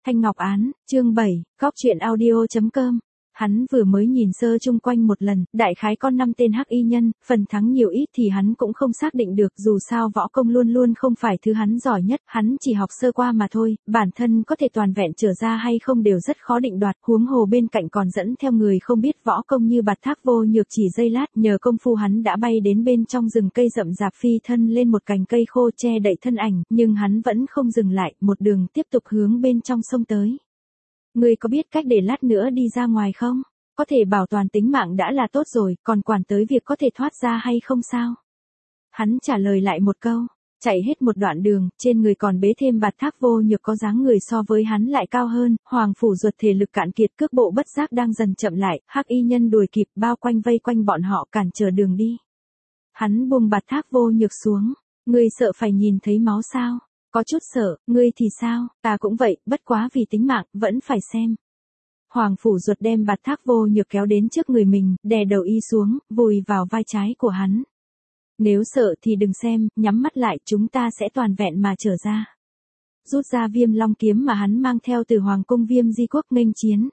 Thanh Ngọc Án, chương 7, góc truyện audio.com. Hắn vừa mới nhìn sơ chung quanh một lần, đại khái con 5 tên hắc y nhân, phần thắng nhiều ít thì hắn cũng không xác định được, dù sao võ công luôn luôn không phải thứ hắn giỏi nhất, hắn chỉ học sơ qua mà thôi, bản thân có thể toàn vẹn trở ra hay không đều rất khó định đoạt, huống hồ bên cạnh còn dẫn theo người không biết võ công như Bạt Thác Vô Nhược. Chỉ giây lát, nhờ công phu hắn đã bay đến bên trong rừng cây rậm rạp, phi thân lên một cành cây khô che đậy thân ảnh, nhưng hắn vẫn không dừng lại, một đường tiếp tục hướng bên trong sông tới. Ngươi có biết cách để lát nữa đi ra ngoài không? Có thể bảo toàn tính mạng đã là tốt rồi, còn quản tới việc có thể thoát ra hay không sao? Hắn trả lời lại một câu, chạy hết một đoạn đường, trên người còn bế thêm Bạt Thác Vô Nhược có dáng người so với hắn lại cao hơn, Hoàng Phủ Duật thể lực cạn kiệt, cước bộ bất giác đang dần chậm lại, hắc y nhân đuổi kịp, bao quanh vây quanh bọn họ cản trở đường đi. Hắn buông Bạt Thác Vô Nhược xuống, ngươi sợ phải nhìn thấy máu sao? Có chút sợ, ngươi thì sao? Ta cũng vậy, bất quá vì tính mạng, vẫn phải xem. Hoàng Phủ Duật đem Bạt Thác Vô Nhược kéo đến trước người mình, đè đầu y xuống, vùi vào vai trái của hắn. Nếu sợ thì đừng xem, nhắm mắt lại, chúng ta sẽ toàn vẹn mà trở ra. Rút ra Viêm Long kiếm mà hắn mang theo từ Hoàng cung Viêm Di Quốc nghênh chiến.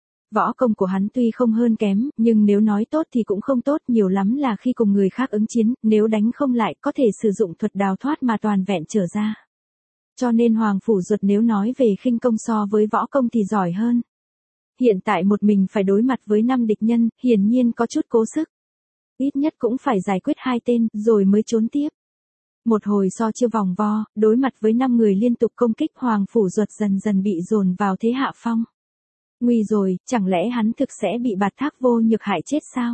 Võ công của hắn tuy không hơn kém, nhưng nếu nói tốt thì cũng không tốt, nhiều lắm là khi cùng người khác ứng chiến, nếu đánh không lại có thể sử dụng thuật đào thoát mà toàn vẹn trở ra. Cho nên Hoàng Phủ Duật nếu nói về khinh công so với võ công thì giỏi hơn. Hiện tại một mình phải đối mặt với 5 địch nhân, hiển nhiên có chút cố sức. Ít nhất cũng phải giải quyết 2 tên, rồi mới trốn tiếp. Một hồi so chiêu vòng vo, đối mặt với 5 người liên tục công kích, Hoàng Phủ Duật dần dần bị dồn vào thế hạ phong. Nguy rồi, chẳng lẽ hắn thực sẽ bị Bạt Thác Vô Nhược hại chết sao?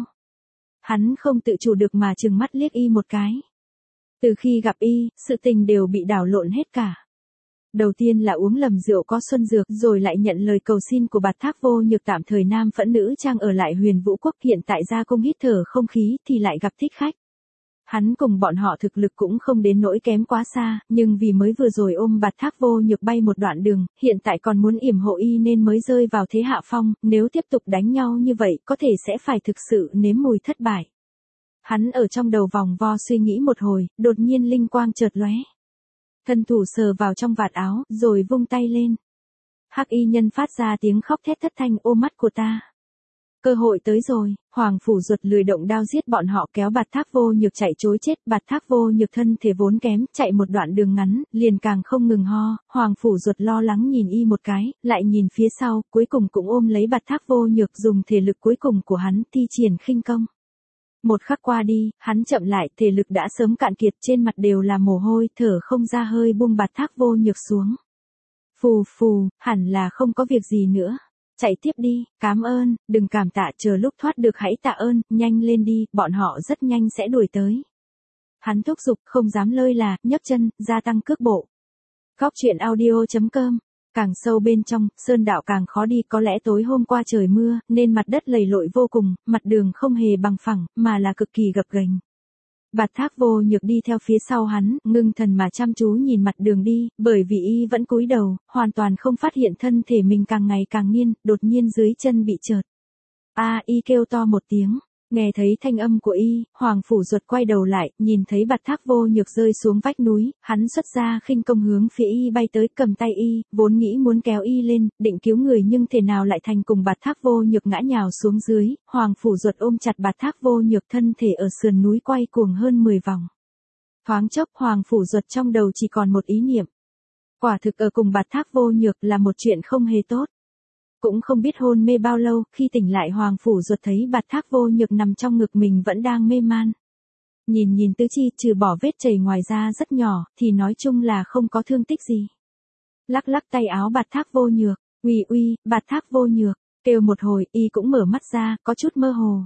Hắn không tự chủ được mà trừng mắt liếc y một cái. Từ khi gặp y, sự tình đều bị đảo lộn hết cả. Đầu tiên là uống lầm rượu có xuân dược, rồi lại nhận lời cầu xin của Bạt Thác Vô Nhược tạm thời nam phẫn nữ trang ở lại Huyền Vũ Quốc, hiện tại ra cung hít thở không khí thì lại gặp thích khách. Hắn cùng bọn họ thực lực cũng không đến nỗi kém quá xa, nhưng vì mới vừa rồi ôm Bạt Thác Vô Nhược bay một đoạn đường, hiện tại còn muốn yểm hộ y nên mới rơi vào thế hạ phong, nếu tiếp tục đánh nhau như vậy có thể sẽ phải thực sự nếm mùi thất bại. Hắn ở trong đầu vòng vo suy nghĩ một hồi, đột nhiên linh quang chợt lóe. Thân thủ sờ vào trong vạt áo, rồi vung tay lên. Hắc y nhân phát ra tiếng khóc thét thất thanh, ô mắt của ta. Cơ hội tới rồi, Hoàng Phủ Duật lười động đao giết bọn họ, kéo Bạt Thác Vô Nhược chạy trối chết. Bạt Thác Vô Nhược thân thể vốn kém, chạy một đoạn đường ngắn, liền càng không ngừng ho. Hoàng Phủ Duật lo lắng nhìn y một cái, lại nhìn phía sau, cuối cùng cũng ôm lấy Bạt Thác Vô Nhược, dùng thể lực cuối cùng của hắn thi triển khinh công. Một khắc qua đi, hắn chậm lại, thể lực đã sớm cạn kiệt, trên mặt đều là mồ hôi, thở không ra hơi, buông Bạt Thác Vô Nhược xuống. Phù phù, hẳn là không có việc gì nữa. Chạy tiếp đi, cảm ơn, đừng cảm tạ, chờ lúc thoát được hãy tạ ơn, nhanh lên đi, bọn họ rất nhanh sẽ đuổi tới. Hắn thúc giục, không dám lơi là, nhấc chân, gia tăng cước bộ. Góc truyện audio.com. Càng sâu bên trong, sơn đạo càng khó đi, có lẽ tối hôm qua trời mưa, nên mặt đất lầy lội vô cùng, mặt đường không hề bằng phẳng, mà là cực kỳ gập ghềnh. Bạt Thác Vô Nhược đi theo phía sau hắn, ngưng thần mà chăm chú nhìn mặt đường đi, bởi vì y vẫn cúi đầu, hoàn toàn không phát hiện thân thể mình càng ngày càng nghiêng, đột nhiên dưới chân bị chợt. Y kêu to một tiếng. Nghe thấy thanh âm của y, Hoàng Phủ Duật quay đầu lại, nhìn thấy Bạt Thác Vô Nhược rơi xuống vách núi, hắn xuất ra khinh công hướng phía y bay tới, cầm tay y, vốn nghĩ muốn kéo y lên, định cứu người nhưng thể nào lại thành cùng Bạt Thác Vô Nhược ngã nhào xuống dưới. Hoàng Phủ Duật ôm chặt Bạt Thác Vô Nhược, thân thể ở sườn núi quay cuồng hơn 10 vòng. Thoáng chốc, Hoàng Phủ Duật trong đầu chỉ còn một ý niệm. Quả thực ở cùng Bạt Thác Vô Nhược là một chuyện không hề tốt. Cũng không biết hôn mê bao lâu, khi tỉnh lại Hoàng Phủ Duật thấy Bạt Thác Vô Nhược nằm trong ngực mình vẫn đang mê man. Nhìn tứ chi, trừ bỏ vết chảy ngoài da rất nhỏ, thì nói chung là không có thương tích gì. Lắc lắc tay áo Bạt Thác Vô Nhược, uy, Bạt Thác Vô Nhược, kêu một hồi, y cũng mở mắt ra, có chút mơ hồ.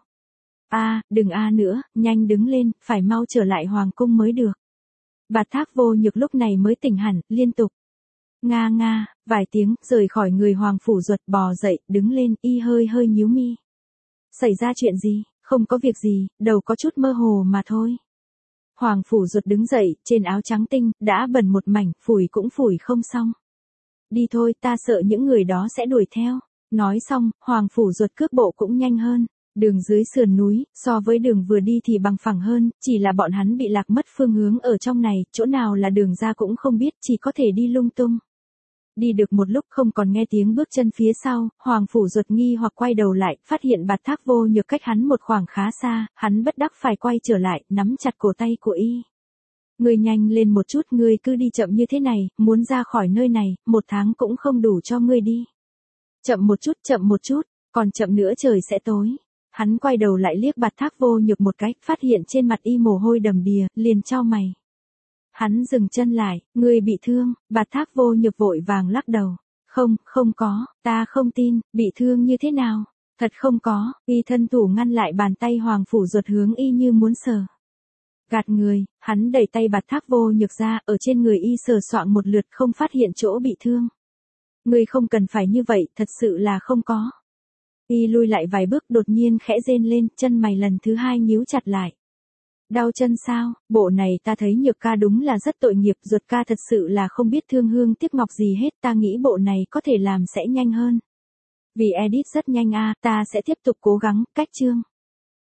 Đừng nữa, nhanh đứng lên, phải mau trở lại Hoàng cung mới được. Bạt Thác Vô Nhược lúc này mới tỉnh hẳn, liên tục nga, vài tiếng, rời khỏi người Hoàng Phủ Duật, bò dậy, đứng lên, y hơi nhíu mi. Xảy ra chuyện gì? Không có việc gì, đầu có chút mơ hồ mà thôi. Hoàng Phủ Duật đứng dậy, trên áo trắng tinh, đã bẩn một mảnh, phủi cũng phủi không xong. Đi thôi, ta sợ những người đó sẽ đuổi theo. Nói xong, Hoàng Phủ Duật cước bộ cũng nhanh hơn. Đường dưới sườn núi, so với đường vừa đi thì bằng phẳng hơn, chỉ là bọn hắn bị lạc mất phương hướng ở trong này, chỗ nào là đường ra cũng không biết, chỉ có thể đi lung tung. đi được một lúc không còn nghe tiếng bước chân phía sau, Hoàng Phủ Duật nghi hoặc quay đầu lại, phát hiện Bạt Thác Vô Nhược cách hắn một khoảng khá xa, hắn bất đắc phải quay trở lại, nắm chặt cổ tay của y. Ngươi nhanh lên một chút, ngươi cứ đi chậm như thế này, muốn ra khỏi nơi này, 1 tháng cũng không đủ cho ngươi đi. Chậm một chút, còn chậm nữa trời sẽ tối. Hắn quay đầu lại liếc Bạt Thác Vô Nhược một cái, phát hiện trên mặt y mồ hôi đầm đìa, liền chau mày. Hắn dừng chân lại, ngươi bị thương, Bạt Thác Vô Nhược vội vàng lắc đầu. Không có, ta không tin, bị thương như thế nào? Thật không có, y thân thủ ngăn lại bàn tay Hoàng Phủ Duật hướng y như muốn sờ. Gạt người, hắn đẩy tay Bạt Thác Vô Nhược ra, ở trên người y sờ soạng một lượt không phát hiện chỗ bị thương. Ngươi không cần phải như vậy, thật sự là không có. Y lui lại vài bước đột nhiên khẽ rên lên, chân mày lần thứ 2 nhíu chặt lại. Đau chân sao, bộ này ta thấy Nhược ca đúng là rất tội nghiệp, Duật ca thật sự là không biết thương hương tiếc ngọc gì hết, ta nghĩ bộ này có thể làm sẽ nhanh hơn. Vì edit rất nhanh ta sẽ tiếp tục cố gắng, cách chương.